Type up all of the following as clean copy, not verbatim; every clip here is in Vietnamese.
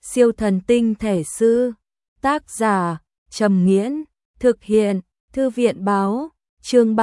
Siêu thần tinh thể sư. Tác giả Trầm Nghiễn. Thực hiện Thư viện báo. Chương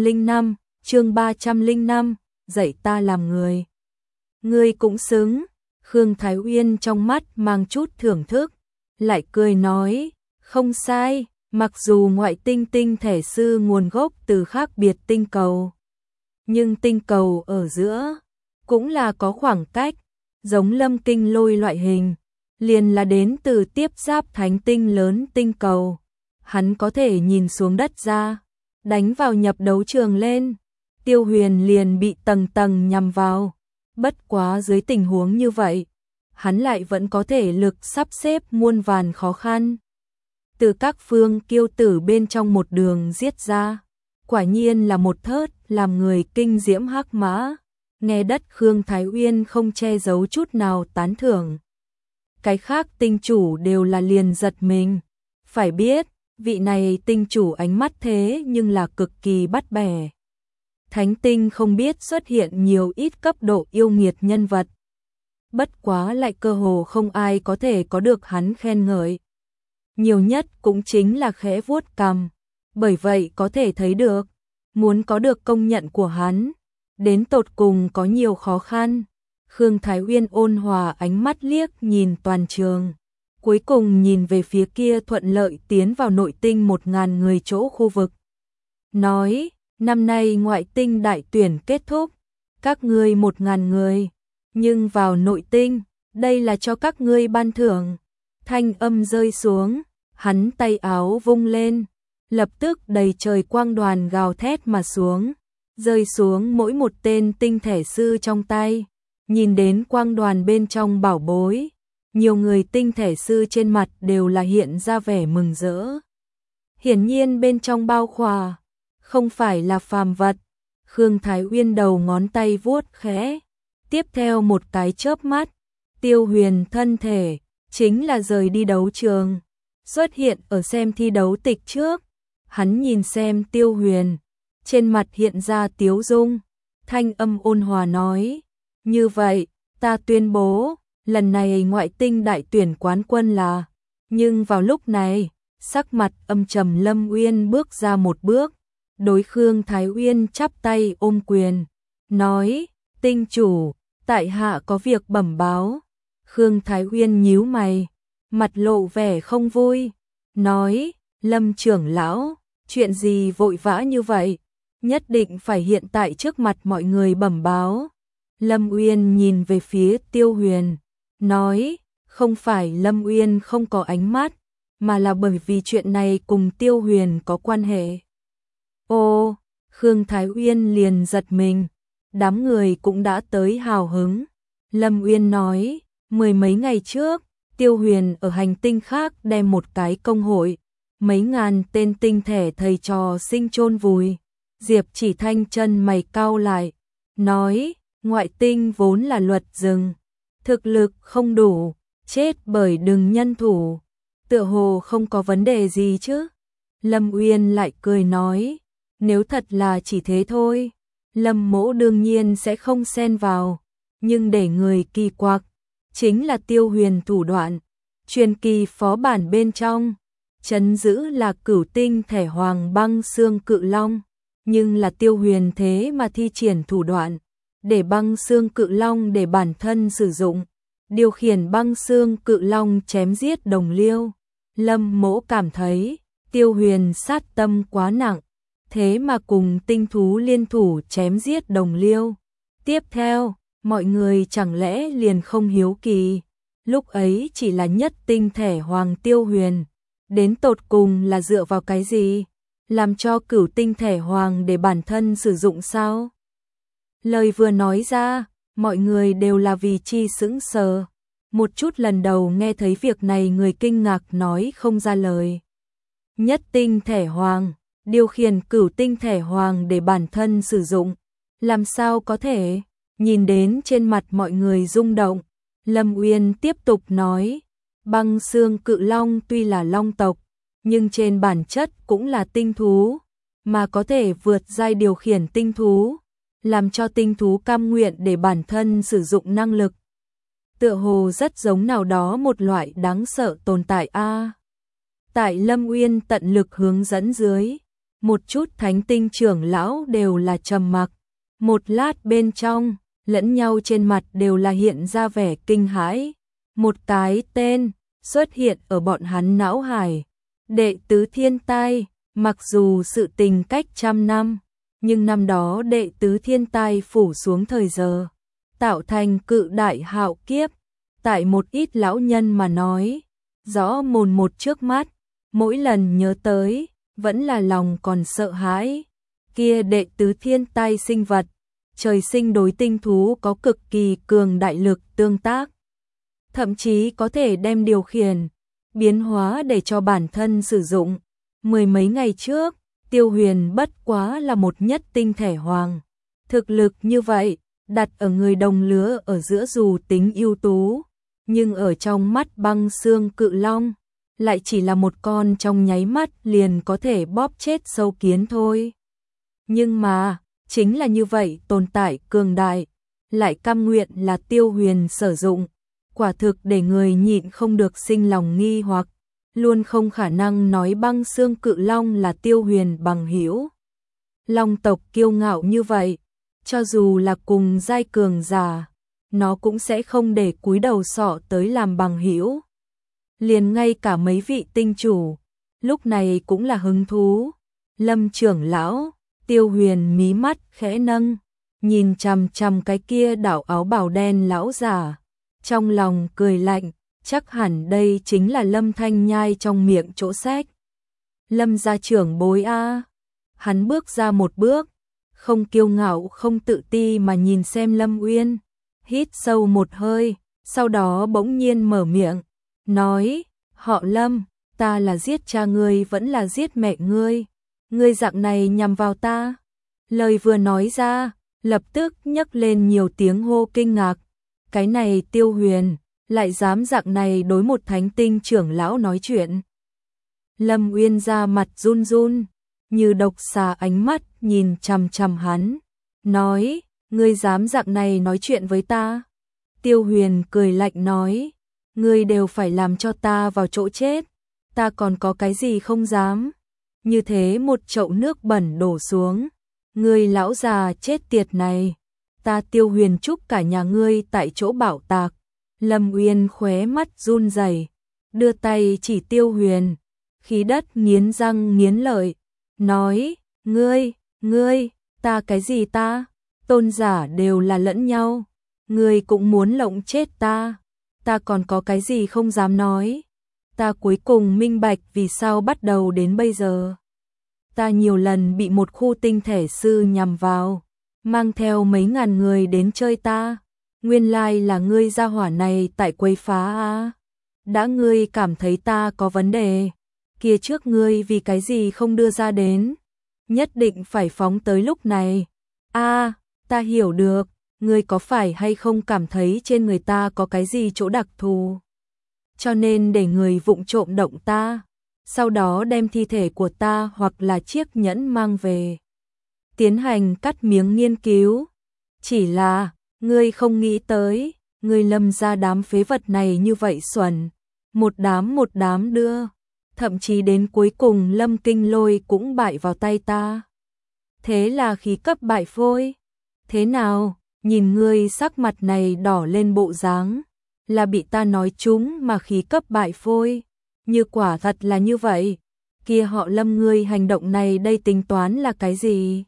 305, dạy ta làm người. Ngươi cũng xứng. Khương Thái Uyên trong mắt mang chút thưởng thức, lại cười nói, không sai, mặc dù ngoại tinh tinh thể sư nguồn gốc từ khác biệt tinh cầu, nhưng tinh cầu ở giữa cũng là có khoảng cách, giống Lâm Kinh Lôi loại hình, liền là đến từ tiếp giáp thánh tinh lớn tinh cầu. Hắn có thể nhìn xuống đất ra, đánh vào nhập đấu trường lên, Tiêu Huyền liền bị tầng tầng nhằm vào. Bất quá dưới tình huống như vậy, hắn lại vẫn có thể lực sắp xếp muôn vàn khó khăn. Từ các phương kiêu tử bên trong một đường giết ra, quả nhiên là một thớt làm người kinh diễm hắc mã. Nghe đất Khương Thái Uyên không che giấu chút nào tán thưởng. Cái khác tinh chủ đều là liền giật mình. Phải biết, vị này tinh chủ ánh mắt thế nhưng là cực kỳ bắt bẻ. Thánh tinh không biết xuất hiện nhiều ít cấp độ yêu nghiệt nhân vật. Bất quá lại cơ hồ không ai có thể có được hắn khen ngợi. Nhiều nhất cũng chính là khẽ vuốt cằm. Bởi vậy có thể thấy được, muốn có được công nhận của hắn, đến tột cùng có nhiều khó khăn. Khương Thái Uyên ôn hòa ánh mắt liếc nhìn toàn trường. Cuối cùng nhìn về phía kia thuận lợi tiến vào nội tinh 1000 người chỗ khu vực. Nói, năm nay ngoại tinh đại tuyển kết thúc, các ngươi 1000 người, nhưng vào nội tinh, đây là cho các ngươi ban thưởng. Thanh âm rơi xuống, hắn tay áo vung lên, lập tức đầy trời quang đoàn gào thét mà xuống, rơi xuống mỗi một tên tinh thể sư trong tay. Nhìn đến quang đoàn bên trong bảo bối, nhiều người tinh thể sư trên mặt đều là hiện ra vẻ mừng rỡ. Hiển nhiên bên trong bao khỏa không phải là phàm vật. Khương Thái Uyên đầu ngón tay vuốt khẽ, tiếp theo một cái chớp mắt, Tiêu Huyền thân thể chính là rời đi đấu trường, xuất hiện ở xem thi đấu tịch trước. Hắn nhìn xem Tiêu Huyền, trên mặt hiện ra tiếu dung, thanh âm ôn hòa nói, như vậy, ta tuyên bố, lần này ngoại tinh đại tuyển quán quân là. Nhưng vào lúc này, sắc mặt âm trầm Lâm Uyên bước ra một bước, đối Khương Thái Uyên chắp tay ôm quyền, nói, tinh chủ, tại hạ có việc bẩm báo. Khương Thái Uyên nhíu mày, mặt lộ vẻ không vui, nói, Lâm trưởng lão, chuyện gì vội vã như vậy, nhất định phải hiện tại trước mặt mọi người bẩm báo. Lâm Uyên nhìn về phía Tiêu Huyền, nói, không phải Lâm Uyên không có ánh mắt, mà là bởi vì chuyện này cùng Tiêu Huyền có quan hệ. Ô, Khương Thái Uyên liền giật mình, đám người cũng đã tới hào hứng. Lâm Uyên nói, 10 mấy ngày trước, Tiêu Huyền ở hành tinh khác đem một cái công hội, mấy ngàn tên tinh thể thầy trò sinh chôn vùi. Diệp Chỉ Thanh chân mày cau lại, nói, ngoại tinh vốn là luật rừng, thực lực không đủ, chết bởi đừng nhân thủ, tựa hồ không có vấn đề gì chứ. Lâm Uyên lại cười nói, nếu thật là chỉ thế thôi, Lâm mỗ đương nhiên sẽ không xen vào, nhưng để người kỳ quặc, chính là Tiêu Huyền thủ đoạn, truyền kỳ phó bản bên trong, trấn giữ là cửu tinh thể hoàng băng xương cự long, nhưng là Tiêu Huyền thế mà thi triển thủ đoạn, để băng xương cự long để bản thân sử dụng, điều khiển băng xương cự long chém giết đồng liêu. Lâm mỗ cảm thấy, Tiêu Huyền sát tâm quá nặng, thế mà cùng tinh thú liên thủ chém giết đồng liêu. Tiếp theo, mọi người chẳng lẽ liền không hiếu kỳ, lúc ấy chỉ là nhất tinh thể hoàng Tiêu Huyền, đến tột cùng là dựa vào cái gì, làm cho cửu tinh thể hoàng để bản thân sử dụng sao? Lời vừa nói ra, mọi người đều là vì chi sững sờ. Một chút lần đầu nghe thấy việc này người kinh ngạc nói không ra lời. Nhất tinh thể hoàng, điều khiển cửu tinh thể hoàng để bản thân sử dụng, làm sao có thể? Nhìn đến trên mặt mọi người rung động, Lâm Uyên tiếp tục nói, băng xương cự long tuy là long tộc, nhưng trên bản chất cũng là tinh thú, mà có thể vượt giai điều khiển tinh thú, làm cho tinh thú cam nguyện để bản thân sử dụng năng lực. tựa hồ rất giống nào đó một loại đáng sợ tồn tại a. Tại Lâm Uyên tận lực hướng dẫn dưới, một chút thánh tinh trưởng lão đều là trầm mặc, một lát bên trong, lẫn nhau trên mặt đều là hiện ra vẻ kinh hãi. Một cái tên xuất hiện ở bọn hắn não hải, đệ tứ thiên tai, mặc dù sự tình cách trăm năm, nhưng năm đó đệ tứ thiên tai phủ xuống thời giờ, tạo thành cự đại hạo kiếp, tại một ít lão nhân mà nói, rõ mồn một trước mắt, mỗi lần nhớ tới, vẫn là lòng còn sợ hãi. Kia đệ tứ thiên tai sinh vật, trời sinh đối tinh thú có cực kỳ cường đại lực tương tác, thậm chí có thể đem điều khiển, biến hóa để cho bản thân sử dụng. Mười mấy ngày trước, Tiêu Huyền bất quá là một nhất tinh thể hoàng. Thực lực như vậy, đặt ở người đồng lứa ở giữa dù tính ưu tú, nhưng ở trong mắt băng xương cự long, lại chỉ là một con trong nháy mắt liền có thể bóp chết sâu kiến thôi. Nhưng mà, chính là như vậy tồn tại cường đại, lại cam nguyện là Tiêu Huyền sử dụng, quả thực để người nhịn không được sinh lòng nghi hoặc, luôn không khả năng nói băng xương cự long là Tiêu Huyền bằng hữu. Long tộc kiêu ngạo như vậy, cho dù là cùng giai cường giả, nó cũng sẽ không để cúi đầu sọ tới làm bằng hữu. Liền ngay cả mấy vị tinh chủ, lúc này cũng là hứng thú. Lâm trưởng lão, Tiêu Huyền mí mắt khẽ nâng, nhìn chằm chằm cái kia đảo áo bào đen lão giả, trong lòng cười lạnh, chắc hẳn đây chính là Lâm Thanh Nhai trong miệng chỗ sách. Lâm gia trưởng bối a. Hắn bước ra một bước, không kiêu ngạo không tự ti mà nhìn xem Lâm Uyên, hít sâu một hơi, sau đó bỗng nhiên mở miệng, nói, họ Lâm, ta là giết cha ngươi vẫn là giết mẹ ngươi, ngươi dạng này nhằm vào ta. Lời vừa nói ra, lập tức nhấc lên nhiều tiếng hô kinh ngạc, cái này Tiêu Huyền, lại dám dạng này đối một thánh tinh trưởng lão nói chuyện. Lâm Uyên ra mặt run run, như độc xà ánh mắt nhìn chằm chằm hắn, nói, ngươi dám dạng này nói chuyện với ta. Tiêu Huyền cười lạnh nói, ngươi đều phải làm cho ta vào chỗ chết, ta còn có cái gì không dám. Như thế một chậu nước bẩn đổ xuống, ngươi lão già chết tiệt này, ta Tiêu Huyền chúc cả nhà ngươi tại chỗ bảo tạc. Lâm Uyên khóe mắt run rẩy, đưa tay chỉ Tiêu Huyền, khí đất nghiến răng nghiến lợi, nói, ngươi, ta cái gì ta, tôn giả đều là lẫn nhau, ngươi cũng muốn lộng chết ta còn có cái gì không dám nói. Ta cuối cùng minh bạch vì sao bắt đầu đến bây giờ. Ta nhiều lần bị một khu tinh thể sư nhằm vào, mang theo mấy ngàn người đến chơi ta. Nguyên lai là ngươi gia hỏa này tại quấy phá a. Đã ngươi cảm thấy ta có vấn đề, kia trước ngươi vì cái gì không đưa ra đến, nhất định phải phóng tới lúc này. A, ta hiểu được, ngươi có phải hay không cảm thấy trên người ta có cái gì chỗ đặc thù, cho nên để người vụng trộm động ta, sau đó đem thi thể của ta hoặc là chiếc nhẫn mang về, tiến hành cắt miếng nghiên cứu. Chỉ là ngươi không nghĩ tới, ngươi Lâm gia đám phế vật này như vậy xuẩn, một đám đưa, thậm chí đến cuối cùng Lâm Kinh Lôi cũng bại vào tay ta. Thế là khí cấp bại phôi. Thế nào, nhìn ngươi sắc mặt này đỏ lên bộ dáng, là bị ta nói trúng mà khí cấp bại phôi, như quả thật là như vậy, kia họ Lâm ngươi hành động này đây tính toán là cái gì?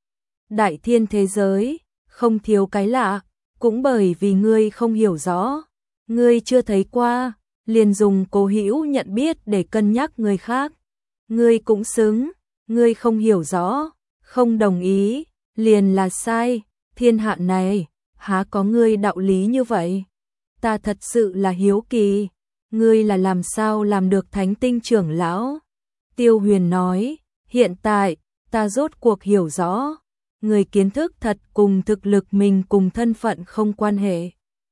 Đại thiên thế giới, không thiếu cái lạ, cũng bởi vì ngươi không hiểu rõ, ngươi chưa thấy qua, liền dùng cố hữu nhận biết để cân nhắc người khác. Ngươi cũng xứng, ngươi không hiểu rõ, không đồng ý, liền là sai, thiên hạ này, há có ngươi đạo lý như vậy. Ta thật sự là hiếu kỳ, ngươi là làm sao làm được thánh tinh trưởng lão? Tiêu Huyền nói, hiện tại, ta rốt cuộc hiểu rõ, người kiến thức thật cùng thực lực mình cùng thân phận không quan hệ.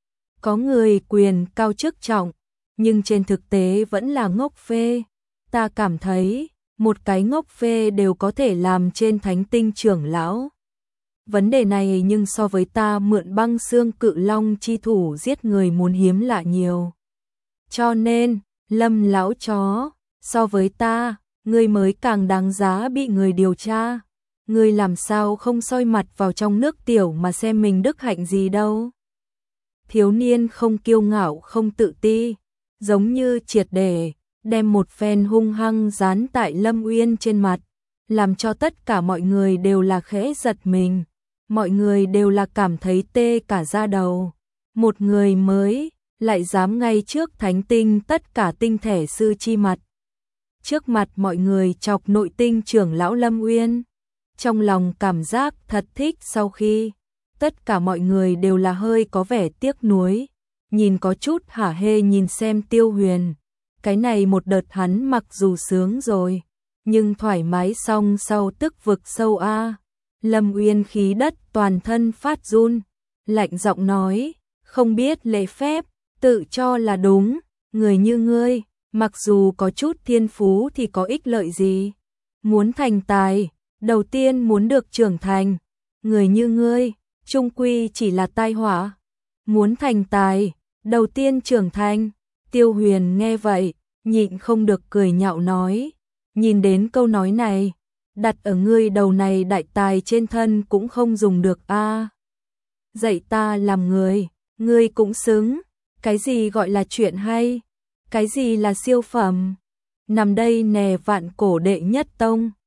Có người quyền cao chức trọng, nhưng trên thực tế vẫn là ngốc phê. Ta cảm thấy, một cái ngốc phê đều có thể làm trên thánh tinh trưởng lão. vấn đề này nhưng so với ta mượn băng xương cự long chi thủ giết người muốn hiếm lạ nhiều. Cho nên, Lâm lão chó, so với ta, ngươi mới càng đáng giá bị người điều tra. Ngươi làm sao không soi mặt vào trong nước tiểu mà xem mình đức hạnh gì đâu. Thiếu niên không kiêu ngạo không tự ti, giống như triệt để đem một phen hung hăng dán tại Lâm Uyên trên mặt, làm cho tất cả mọi người đều là khẽ giật mình, mọi người đều là cảm thấy tê cả da đầu. Một người mới lại dám ngay trước thánh tinh tất cả tinh thể sư chi mặt, trước mặt mọi người chọc nội tinh trưởng lão Lâm Uyên. Trong lòng cảm giác thật thích, sau khi tất cả mọi người đều là hơi có vẻ tiếc nuối, nhìn có chút hả hê nhìn xem Tiêu Huyền. Cái này một đợt hắn mặc dù sướng rồi, nhưng thoải mái xong sau tức vực sâu a. Lâm Uyên khí đất toàn thân phát run, lạnh giọng nói, không biết lễ phép, tự cho là đúng, người như ngươi, mặc dù có chút thiên phú thì có ích lợi gì? Muốn thành tài, đầu tiên muốn được trưởng thành, người như ngươi, chung quy chỉ là tai họa. Muốn thành tài, đầu tiên trưởng thành. Tiêu Huyền nghe vậy, nhịn không được cười nhạo nói, nhìn đến câu nói này, đặt ở ngươi đầu này đại tài trên thân cũng không dùng được a. Dạy ta làm người, ngươi cũng xứng, cái gì gọi là chuyện hay, cái gì là siêu phẩm. Nằm đây nè vạn cổ đệ nhất tông.